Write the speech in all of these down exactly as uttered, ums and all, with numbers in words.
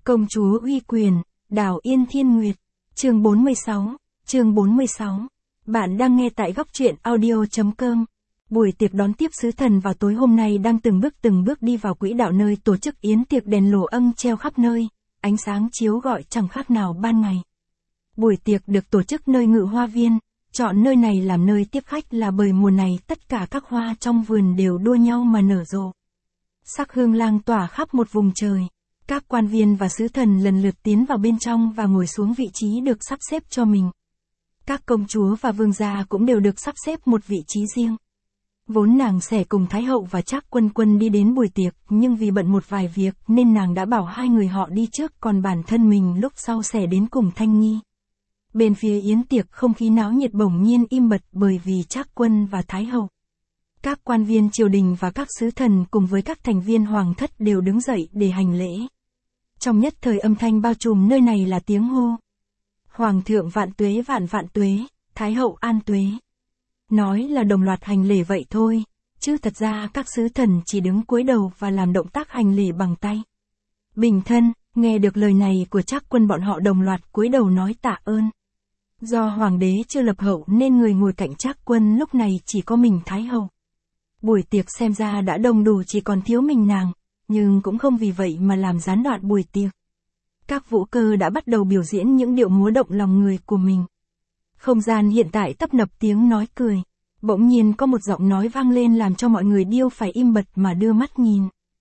Công chúa uy quyền, Đào Yên Thiên Nguyệt, chương bốn mươi sáu, chương bốn mươi sáu. Bạn đang nghe tại góc truyện audio chấm com. Buổi tiệc đón tiếp sứ thần vào tối hôm nay đang từng bước từng bước đi vào quỹ đạo nơi tổ chức yến tiệc, đèn lồ âng treo khắp nơi, ánh sáng chiếu gọi chẳng khác nào ban ngày. Buổi tiệc được tổ chức nơi Ngự Hoa Viên, chọn nơi này làm nơi tiếp khách là bởi mùa này tất cả các hoa trong vườn đều đua nhau mà nở rộ. Sắc hương lang tỏa khắp một vùng trời. Các quan viên và sứ thần lần lượt tiến vào bên trong và ngồi xuống vị trí được sắp xếp cho mình. Các công chúa và vương gia cũng đều được sắp xếp một vị trí riêng. Vốn nàng sẽ cùng Thái hậu và Trác Quân Quân đi đến buổi tiệc, nhưng vì bận một vài việc nên nàng đã bảo hai người họ đi trước, còn bản thân mình lúc sau sẽ đến cùng Thanh Nghi. Bên phía yến tiệc không khí náo nhiệt bỗng nhiên im bặt bởi vì Trác Quân và Thái hậu. Các quan viên triều đình và các sứ thần cùng với các thành viên hoàng thất đều đứng dậy để hành lễ. Trong nhất thời âm thanh bao trùm nơi này là tiếng hô. Hoàng thượng vạn tuế vạn vạn tuế, Thái hậu an tuế. Nói là đồng loạt hành lễ vậy thôi, chứ thật ra các sứ thần chỉ đứng cúi đầu và làm động tác hành lễ bằng tay. Bình thân, nghe được lời này của Trác Quân, bọn họ đồng loạt cúi đầu nói tạ ơn. Do hoàng đế chưa lập hậu nên người ngồi cạnh Trác Quân lúc này chỉ có mình Thái hậu. Buổi tiệc xem ra đã đông đủ, chỉ còn thiếu mình nàng, nhưng cũng không vì vậy mà làm gián đoạn buổi tiệc. Các vũ cơ đã bắt đầu biểu diễn những điệu múa động lòng người của mình. Không gian hiện tại tấp nập tiếng nói cười. Bỗng nhiên có một giọng nói vang lên làm cho mọi người điêu phải im bặt mà đưa mắt nhìn.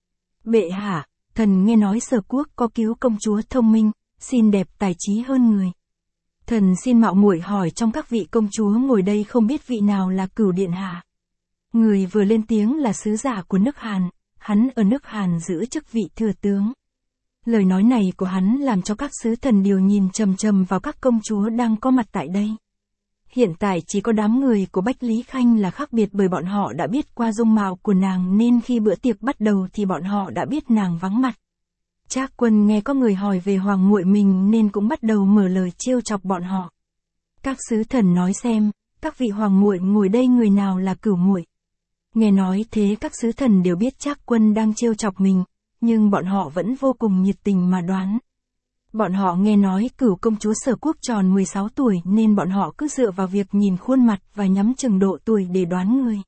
Bệ hạ, thần nghe nói Sở Quốc có cứu công chúa thông minh, xinh đẹp tài trí hơn người. Thần xin mạo muội hỏi trong các vị công chúa ngồi đây không biết vị nào là Cửu điện hạ. Người vừa lên tiếng là sứ giả của nước Hàn, hắn ở nước Hàn giữ chức vị thừa tướng. Lời nói này của hắn làm cho các sứ thần đều nhìn chằm chằm vào các công chúa đang có mặt tại đây. Hiện tại chỉ có đám người của Bách Lý Khanh là khác biệt bởi bọn họ đã biết qua dung mạo của nàng nên khi bữa tiệc bắt đầu thì bọn họ đã biết nàng vắng mặt. Trác Quân nghe có người hỏi về hoàng muội mình nên cũng bắt đầu mở lời trêu chọc bọn họ. Các sứ thần nói xem, các vị hoàng muội ngồi đây người nào là Cửu muội? Nghe nói thế các sứ thần đều biết Trác Quân đang trêu chọc mình, nhưng bọn họ vẫn vô cùng nhiệt tình mà đoán. Bọn họ nghe nói Cửu công chúa Sở Quốc tròn mười sáu tuổi nên bọn họ cứ dựa vào việc nhìn khuôn mặt và nhắm chừng độ tuổi để đoán người.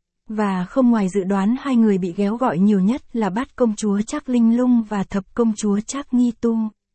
Và không ngoài dự đoán, hai người bị ghéo gọi nhiều nhất là Bát công chúa Trác Linh Lung và Thập công chúa Trác Nghi Tu.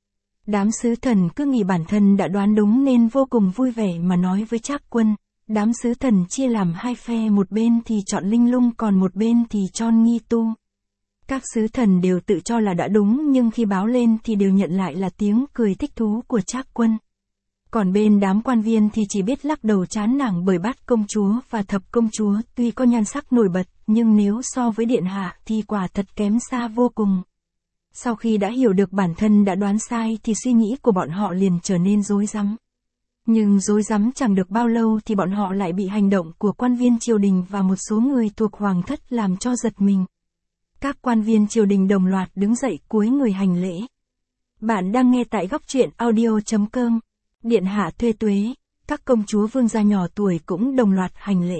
Đám sứ thần cứ nghĩ bản thân đã đoán đúng nên vô cùng vui vẻ mà nói với Trác Quân. Đám sứ thần chia làm hai phe, một bên thì chọn Linh Lung còn một bên thì chọn Nghi Tu. Các sứ thần đều tự cho là đã đúng nhưng khi báo lên thì đều nhận lại là tiếng cười thích thú của Trác Quân. Còn bên đám quan viên thì chỉ biết lắc đầu chán nản bởi Bát công chúa và Thập công chúa tuy có nhan sắc nổi bật nhưng nếu so với điện hạ thì quả thật kém xa vô cùng. Sau khi đã hiểu được bản thân đã đoán sai thì suy nghĩ của bọn họ liền trở nên rối rắm. Nhưng rối rắm chẳng được bao lâu thì bọn họ lại bị hành động của quan viên triều đình và một số người thuộc hoàng thất làm cho giật mình. Các quan viên triều đình đồng loạt đứng dậy cúi người hành lễ. Bạn đang nghe tại góc truyện audio chấm com. Điện hạ Thuê Tuế, các công chúa vương gia nhỏ tuổi cũng đồng loạt hành lễ.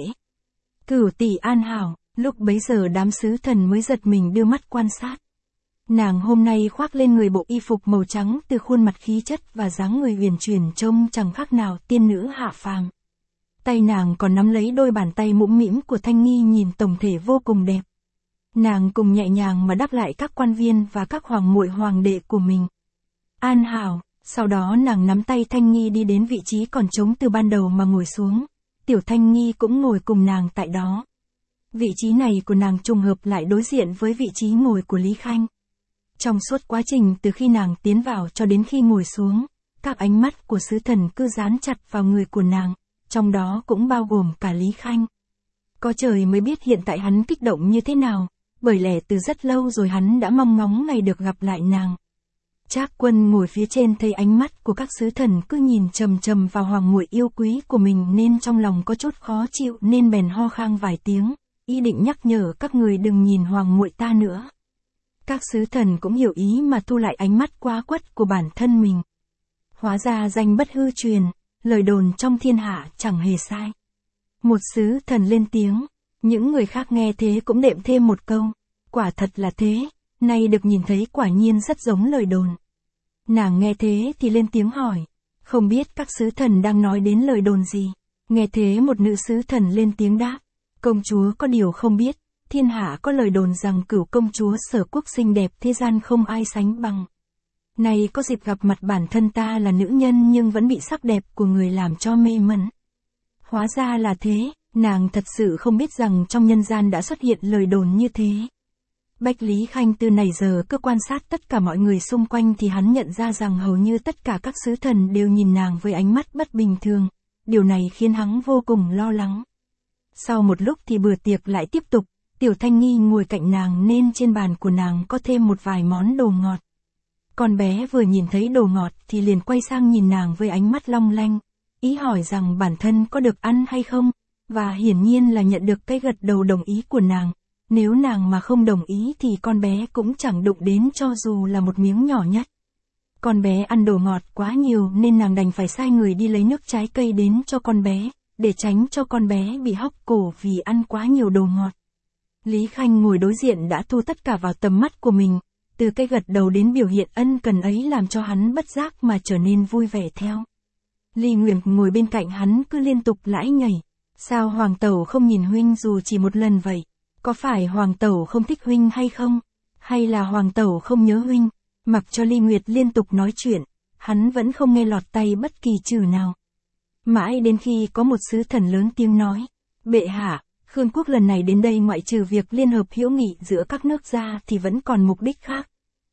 Cửu tỷ an hảo, lúc bấy giờ đám sứ thần mới giật mình đưa mắt quan sát. Nàng hôm nay khoác lên người bộ y phục màu trắng, từ khuôn mặt khí chất và dáng người huyền chuyển trông chẳng khác nào tiên nữ hạ phàm. Tay nàng còn nắm lấy đôi bàn tay mũm mĩm của Thanh Nghi nhìn tổng thể vô cùng đẹp. Nàng cùng nhẹ nhàng mà đáp lại các quan viên và các hoàng muội hoàng đệ của mình. An hảo, sau đó nàng nắm tay Thanh Nghi đi đến vị trí còn trống từ ban đầu mà ngồi xuống. Tiểu Thanh Nghi cũng ngồi cùng nàng tại đó. Vị trí này của nàng trùng hợp lại đối diện với vị trí ngồi của Lý Khanh. Trong suốt quá trình từ khi nàng tiến vào cho đến khi ngồi xuống, các ánh mắt của sứ thần cứ dán chặt vào người của nàng, trong đó cũng bao gồm cả Lý Khanh. Có trời mới biết hiện tại hắn kích động như thế nào, bởi lẽ từ rất lâu rồi hắn đã mong ngóng ngày được gặp lại nàng. Trác Quân ngồi phía trên thấy ánh mắt của các sứ thần cứ nhìn chằm chằm vào hoàng muội yêu quý của mình nên trong lòng có chút khó chịu nên bèn ho khan vài tiếng, ý định nhắc nhở các người đừng nhìn hoàng muội ta nữa. Các sứ thần cũng hiểu ý mà thu lại ánh mắt quá quất của bản thân mình. Hóa ra danh bất hư truyền, lời đồn trong thiên hạ chẳng hề sai. Một sứ thần lên tiếng, những người khác nghe thế cũng đệm thêm một câu, quả thật là thế, nay được nhìn thấy quả nhiên rất giống lời đồn. Nàng nghe thế thì lên tiếng hỏi. Không biết các sứ thần đang nói đến lời đồn gì. Nghe thế một nữ sứ thần lên tiếng đáp. Công chúa có điều không biết, thiên hạ có lời đồn rằng cửu công chúa Sở Quốc xinh đẹp thế gian không ai sánh bằng. Này có dịp gặp mặt bản thân ta là nữ nhân nhưng vẫn bị sắc đẹp của người làm cho mê mẩn. Hóa ra là thế, nàng thật sự không biết rằng trong nhân gian đã xuất hiện lời đồn như thế. Bách Lý Khanh từ nãy giờ cứ quan sát tất cả mọi người xung quanh thì hắn nhận ra rằng hầu như tất cả các sứ thần đều nhìn nàng với ánh mắt bất bình thường. Điều này khiến hắn vô cùng lo lắng. Sau một lúc thì bữa tiệc lại tiếp tục, Tiểu Thanh Nghi ngồi cạnh nàng nên trên bàn của nàng có thêm một vài món đồ ngọt. Con bé vừa nhìn thấy đồ ngọt thì liền quay sang nhìn nàng với ánh mắt long lanh, ý hỏi rằng bản thân có được ăn hay không, và hiển nhiên là nhận được cái gật đầu đồng ý của nàng. Nếu nàng mà không đồng ý thì con bé cũng chẳng đụng đến cho dù là một miếng nhỏ nhất. Con bé ăn đồ ngọt quá nhiều nên nàng đành phải sai người đi lấy nước trái cây đến cho con bé, để tránh cho con bé bị hóc cổ vì ăn quá nhiều đồ ngọt. Lý Khanh ngồi đối diện đã thu tất cả vào tầm mắt của mình, từ cái gật đầu đến biểu hiện ân cần ấy làm cho hắn bất giác mà trở nên vui vẻ theo. Ly Nguyệt ngồi bên cạnh hắn cứ liên tục lãi nhảy. Sao Hoàng Tẩu không nhìn huynh dù chỉ một lần vậy? Có phải Hoàng Tẩu không thích huynh hay không? Hay là Hoàng Tẩu không nhớ huynh? Mặc cho Ly Nguyệt liên tục nói chuyện, hắn vẫn không nghe lọt tay bất kỳ chữ nào. Mãi đến khi có một sứ thần lớn tiếng nói, bệ hạ, Khương quốc lần này đến đây ngoại trừ việc liên hợp hữu nghị giữa các nước ra thì vẫn còn mục đích khác.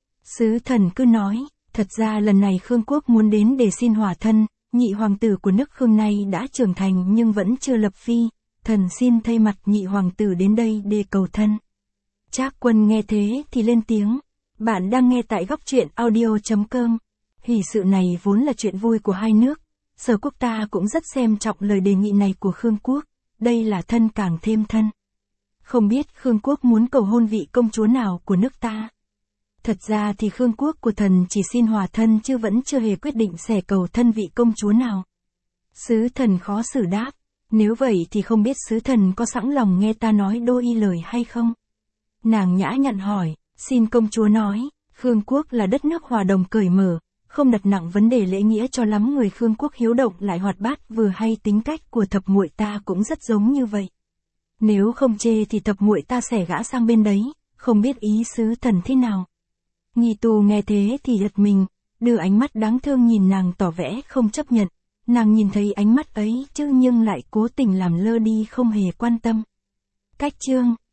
Sứ thần cứ nói, thật ra lần này Khương quốc muốn đến để xin hòa thân, nhị hoàng tử của nước Khương này đã trưởng thành nhưng vẫn chưa lập phi, thần xin thay mặt nhị hoàng tử đến đây để cầu thân. Trác Quân nghe thế thì lên tiếng, bạn đang nghe tại góc truyện audio chấm com. Hỷ sự này vốn là chuyện vui của hai nước, Sở Quốc ta cũng rất xem trọng lời đề nghị này của Khương quốc, đây là thân càng thêm thân. Không biết Khương quốc muốn cầu hôn vị công chúa nào của nước ta. Thật ra thì Khương quốc của thần chỉ xin hòa thân chứ vẫn chưa hề quyết định sẽ cầu thân vị công chúa nào. Sứ thần khó xử đáp, nếu vậy thì không biết sứ thần có sẵn lòng nghe ta nói đôi y lời hay không? Nàng nhã nhặn hỏi, xin công chúa nói, Khương quốc là đất nước hòa đồng cởi mở, không đặt nặng vấn đề lễ nghĩa cho lắm, người Khương quốc hiếu động lại hoạt bát vừa hay, tính cách của thập muội ta cũng rất giống như vậy. Nếu không chê thì thập muội ta sẽ gã sang bên đấy, không biết ý sứ thần thế nào. Nghi Tu nghe thế thì giật mình, đưa ánh mắt đáng thương nhìn nàng tỏ vẻ không chấp nhận. Nàng nhìn thấy ánh mắt ấy chứ nhưng lại cố tình làm lơ đi không hề quan tâm. Cách chương